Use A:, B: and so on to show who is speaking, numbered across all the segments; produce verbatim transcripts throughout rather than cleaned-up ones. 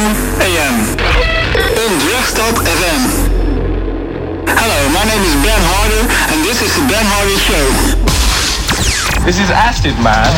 A: A M on Drechtstad F M. Hello, my name is Ben Harder and this is the Ben Harder Show.
B: This is acid, man.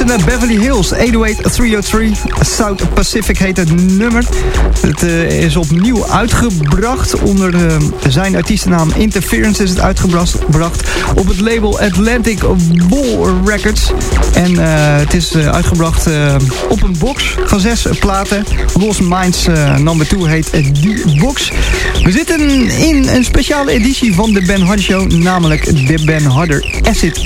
C: naar Beverly Hills, acht drie oh drie, South Pacific heet het nummer. Het uh, is opnieuw uitgebracht, onder uh, zijn artiestennaam Interference is het uitgebracht op het label Atlantic Bull Records. En uh, het is uh, uitgebracht uh, op een box van zes platen. Lost Minds uh, number two heet die box. We zitten in een speciale editie van de Ben Harder Show, namelijk de Ben Harder Acid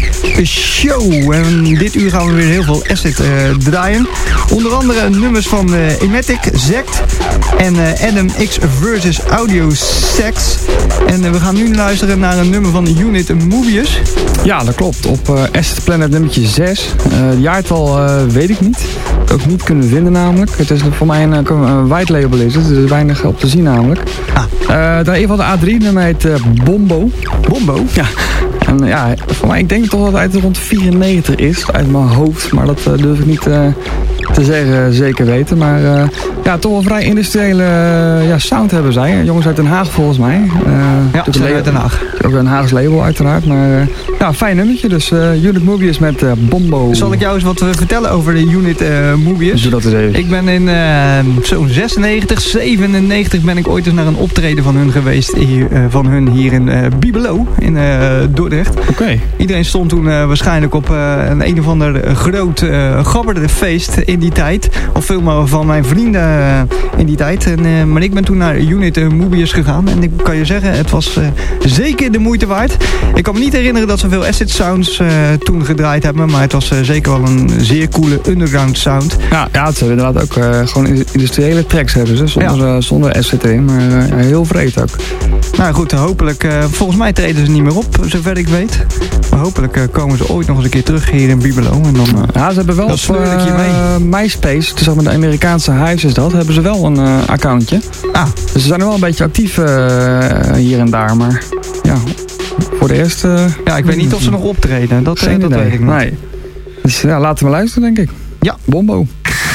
C: Show. En dit uur gaan we weer heel veel acid uh, draaien. Onder andere nummers van uh, Emetic, Zect en uh, Adam X versus Audio Sex. En uh, we gaan nu luisteren naar een nummer van de Unit Mobius.
D: Ja, dat klopt. Op uh, Acid Planet nummertje zes. Uh, het jaartal uh, weet ik niet. Ook niet kunnen vinden namelijk. Het is voor mij een, een white label is het. Er is weinig op te zien namelijk.
C: Ah.
D: Uh, daar een van de A drie nummer heet uh, Bombo.
C: Bombo?
D: Ja. En ja, voor mij, ik denk toch dat het rond vierennegentig is, uit mijn hoofd. Maar dat uh, durf ik niet uh, te zeggen, zeker weten. Maar uh, ja, toch wel vrij industriële uh, ja, sound hebben zij. Jongens uit Den Haag volgens mij. Uh,
C: ja, ze zijn uit Den Haag.
D: Ook een Haags label uiteraard. Maar uh, ja, fijn nummertje. Dus uh, Unit Mobius met uh, Bombo.
C: Zal ik jou eens wat uh, vertellen over de Unit uh, Mobius?
D: Doe dat eens even.
C: Ik ben in uh, zo'n zesennegentig, zevenennegentig ben ik ooit eens naar een optreden van hun geweest. Hier, uh, van hun hier in uh, Bibelo, in uh, Dordrecht.
D: Oké. Okay.
C: Iedereen stond toen uh, waarschijnlijk op uh, een een of ander groot uh, gabberfeest in die tijd. Of veel maar van mijn vrienden uh, in die tijd. En, uh, maar ik ben toen naar Unit uh, Mobius gegaan. En ik kan je zeggen, het was uh, zeker de moeite waard. Ik kan me niet herinneren dat ze veel acid sounds uh, toen gedraaid hebben. Maar het was uh, zeker wel een zeer coole underground sound.
D: Ja, ja het zijn inderdaad ook uh, gewoon industriële tracks hebben ze. Zonder, ja. uh, zonder acid erin. Maar uh, heel vreed ook.
C: Nou goed, hopelijk. Uh, volgens mij treden ze niet meer op, zover ik weet. Maar hopelijk uh, komen ze ooit nog eens een keer terug hier in Bibelo. En dan, uh,
D: ja, ze hebben wel op uh, MySpace, het is ook met de Amerikaanse Hives is dat, hebben ze wel een uh, accountje. Ah. Dus ze zijn er wel een beetje actief uh, hier en daar, maar ja, voor de eerste... Uh,
C: ja, ik weet niet of ze nog optreden, dat,
D: geen
C: dat
D: idee.
C: weet ik niet.
D: Nee. Dus ja, laten we luisteren, denk ik.
C: Ja.
D: Bombo.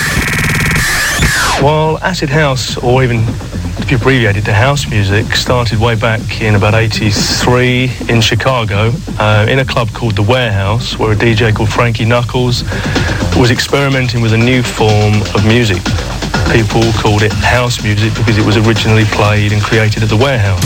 E: Well, acid house, or even if you abbreviated to house music, started way back in about eighty-three in Chicago, uh, in a club called The Warehouse, where a D J called Frankie Knuckles was experimenting with a new form of music. People called it house music because it was originally played and created at The Warehouse.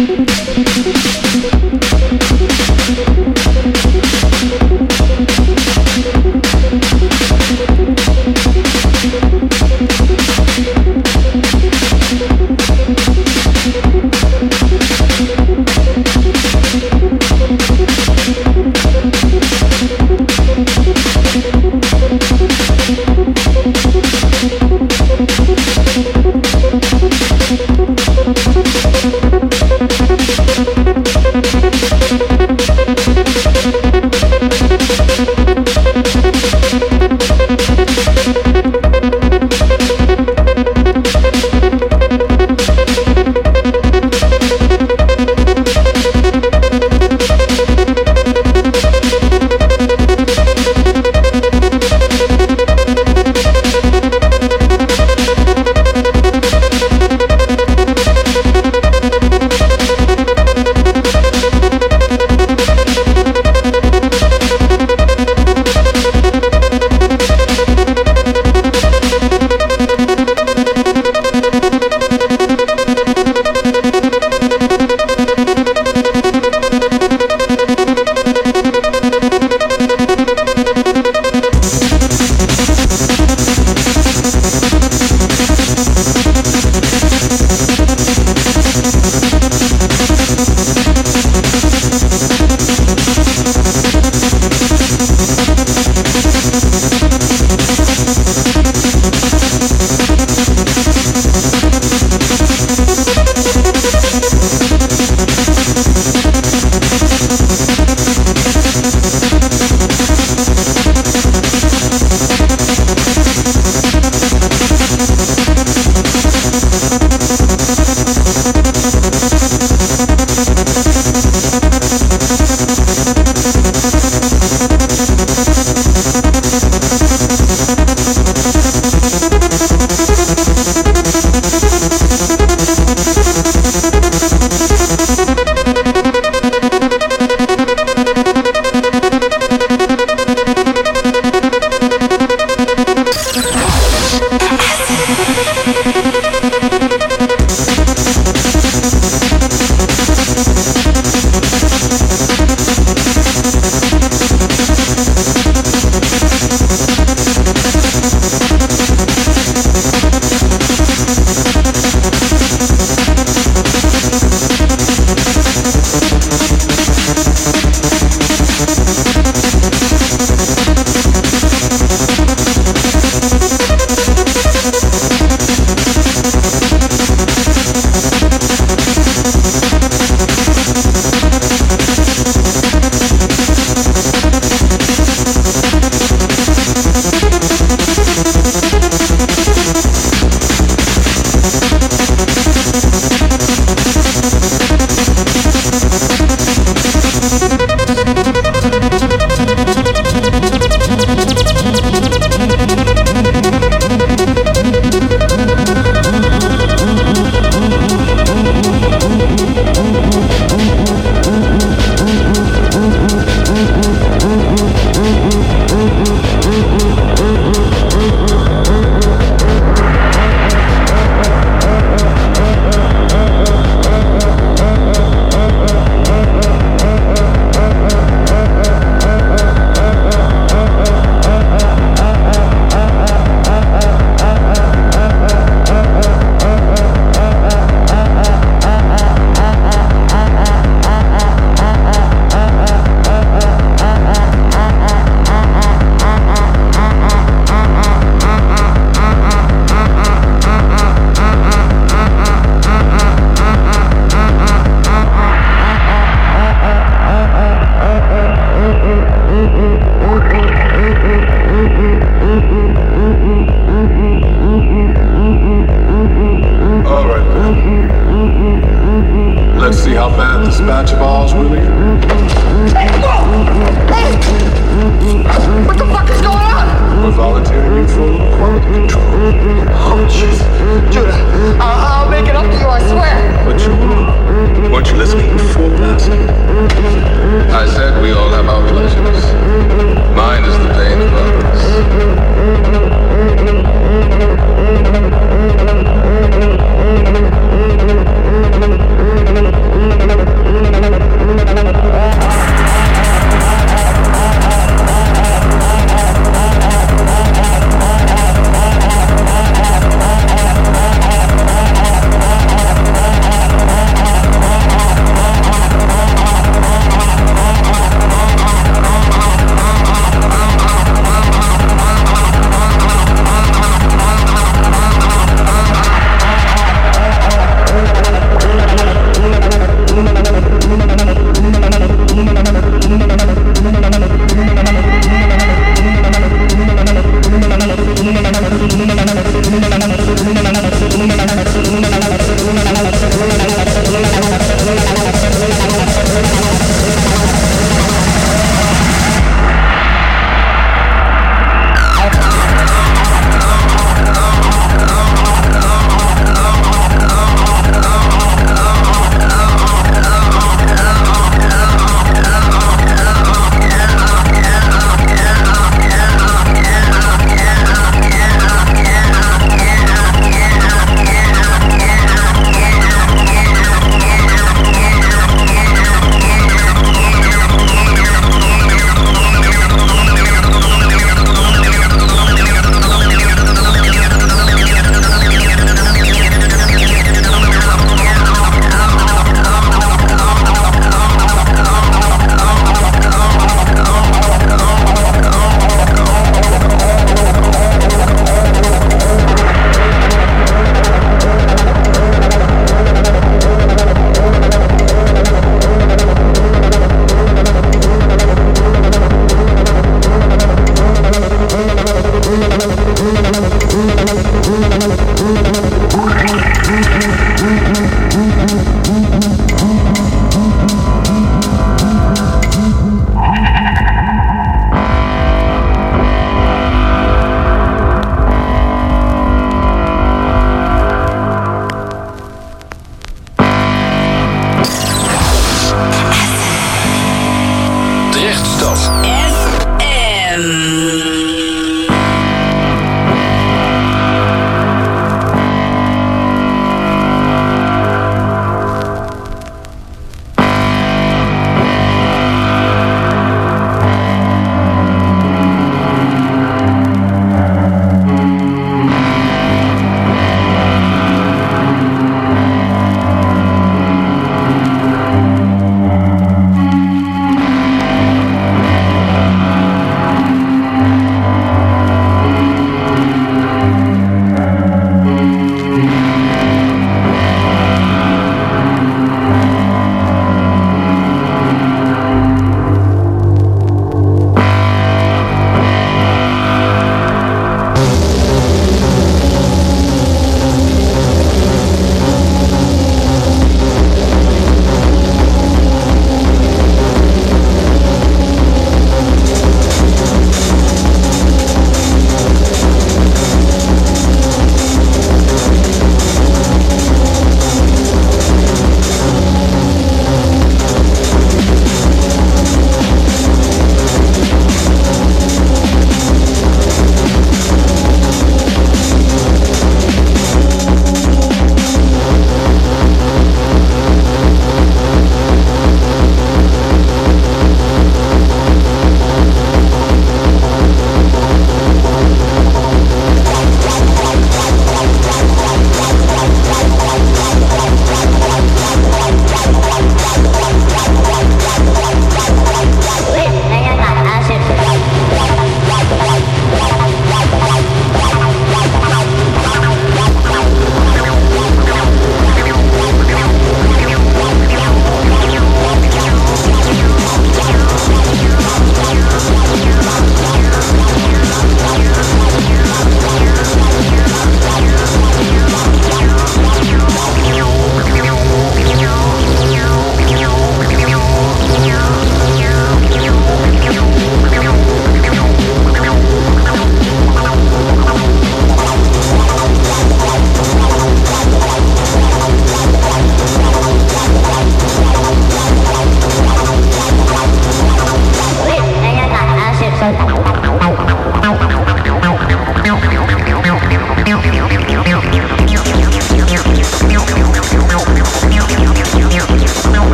F: Thank you.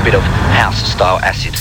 F: bit of house-style acid.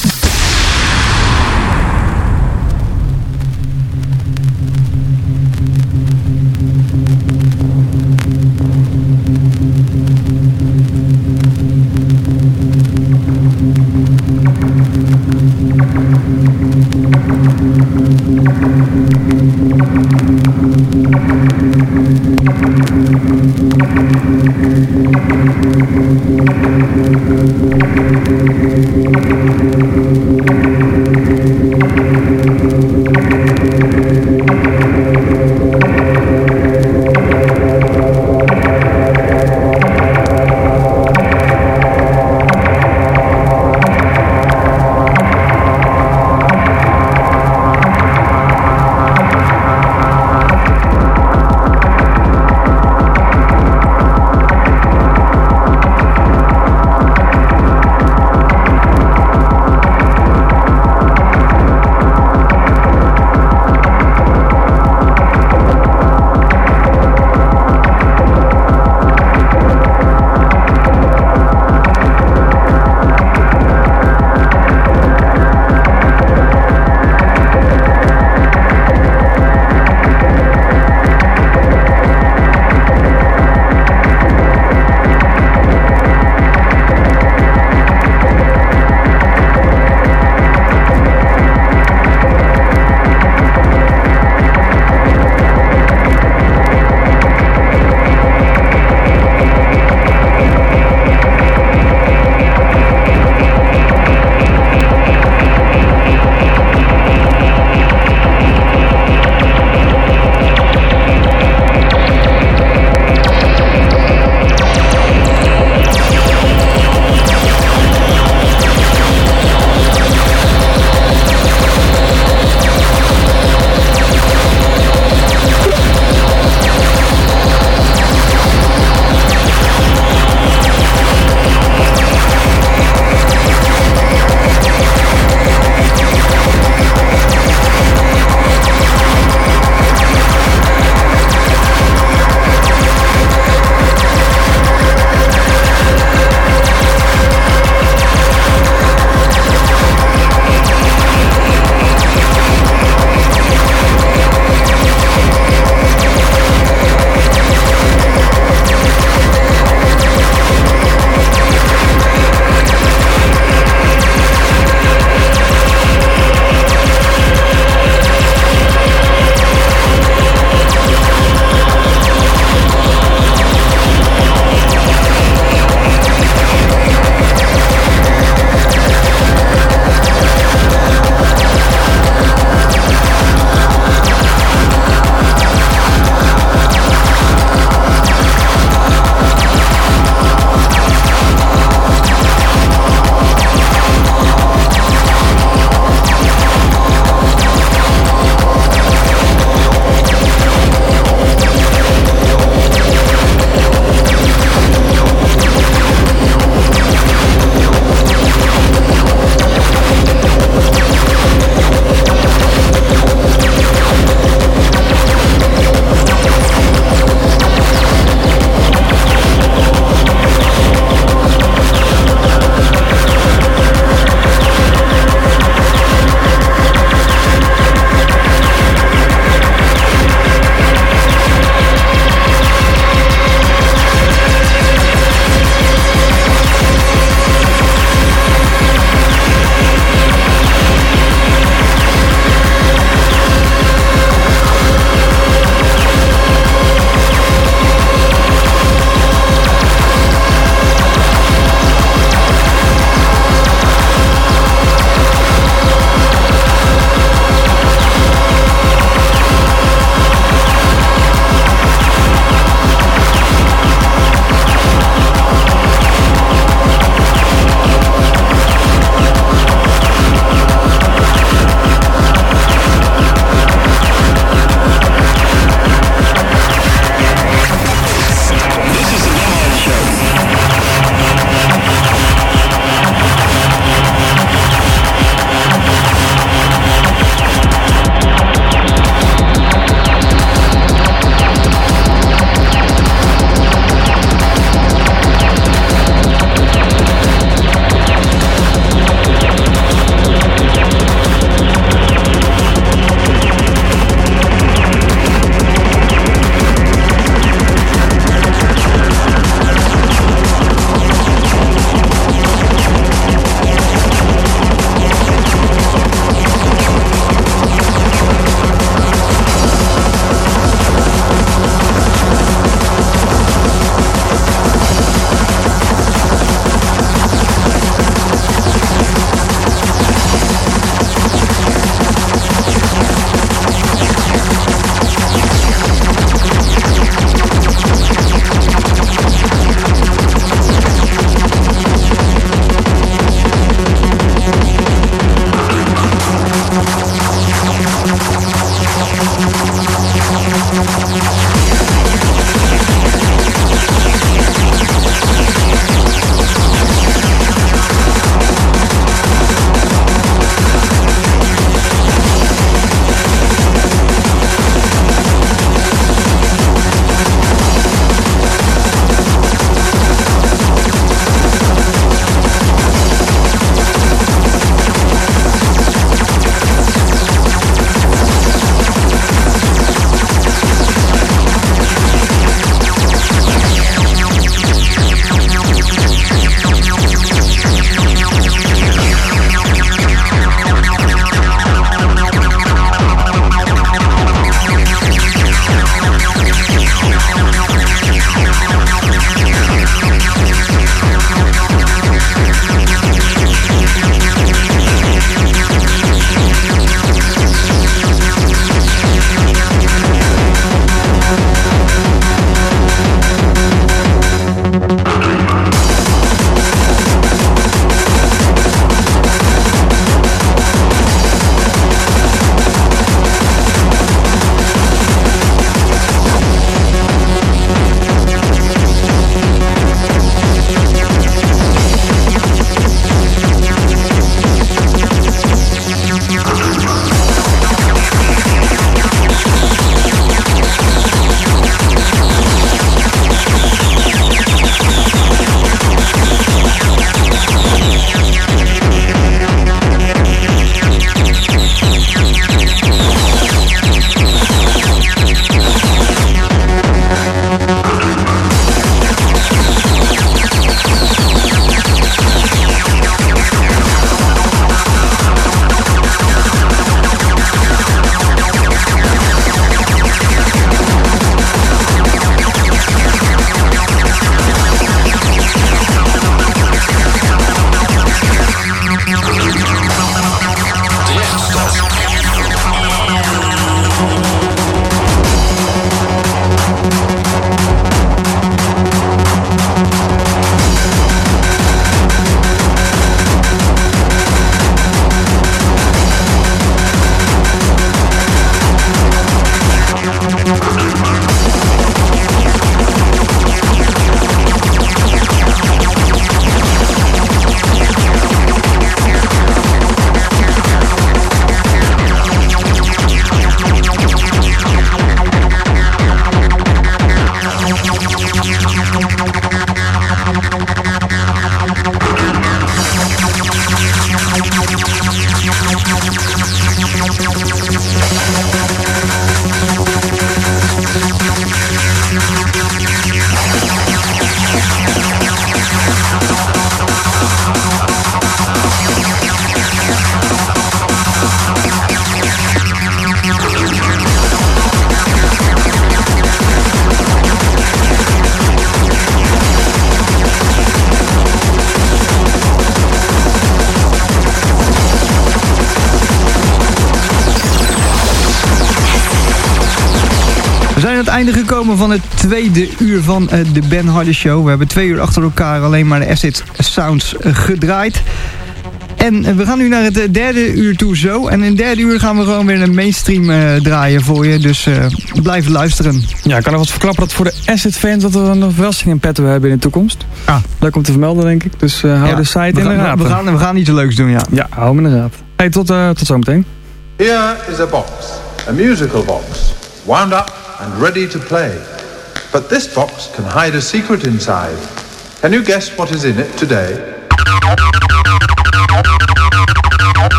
C: het einde gekomen van het tweede uur van uh, de Ben Harder Show. We hebben twee uur achter elkaar alleen maar de Acid Sounds uh, gedraaid. En uh, we gaan nu naar het uh, derde uur toe zo. En in het derde uur gaan we gewoon weer een mainstream uh, draaien voor je. Dus uh, blijf luisteren.
D: Ja, ik kan nog wat verklappen dat voor de Acid fans dat we een verrassing in petto hebben in de toekomst.
C: Ah.
D: Leuk om te vermelden, denk ik. Dus uh, hou ja, de site in de gaten.
C: We gaan, we gaan iets leuks doen, ja.
D: Ja, hou hem in de gaten. Hey, tot, uh, tot zometeen.
G: Here is a box, a musical box, wound up and ready to play. But this box can hide a secret inside. Can you guess what is in it today?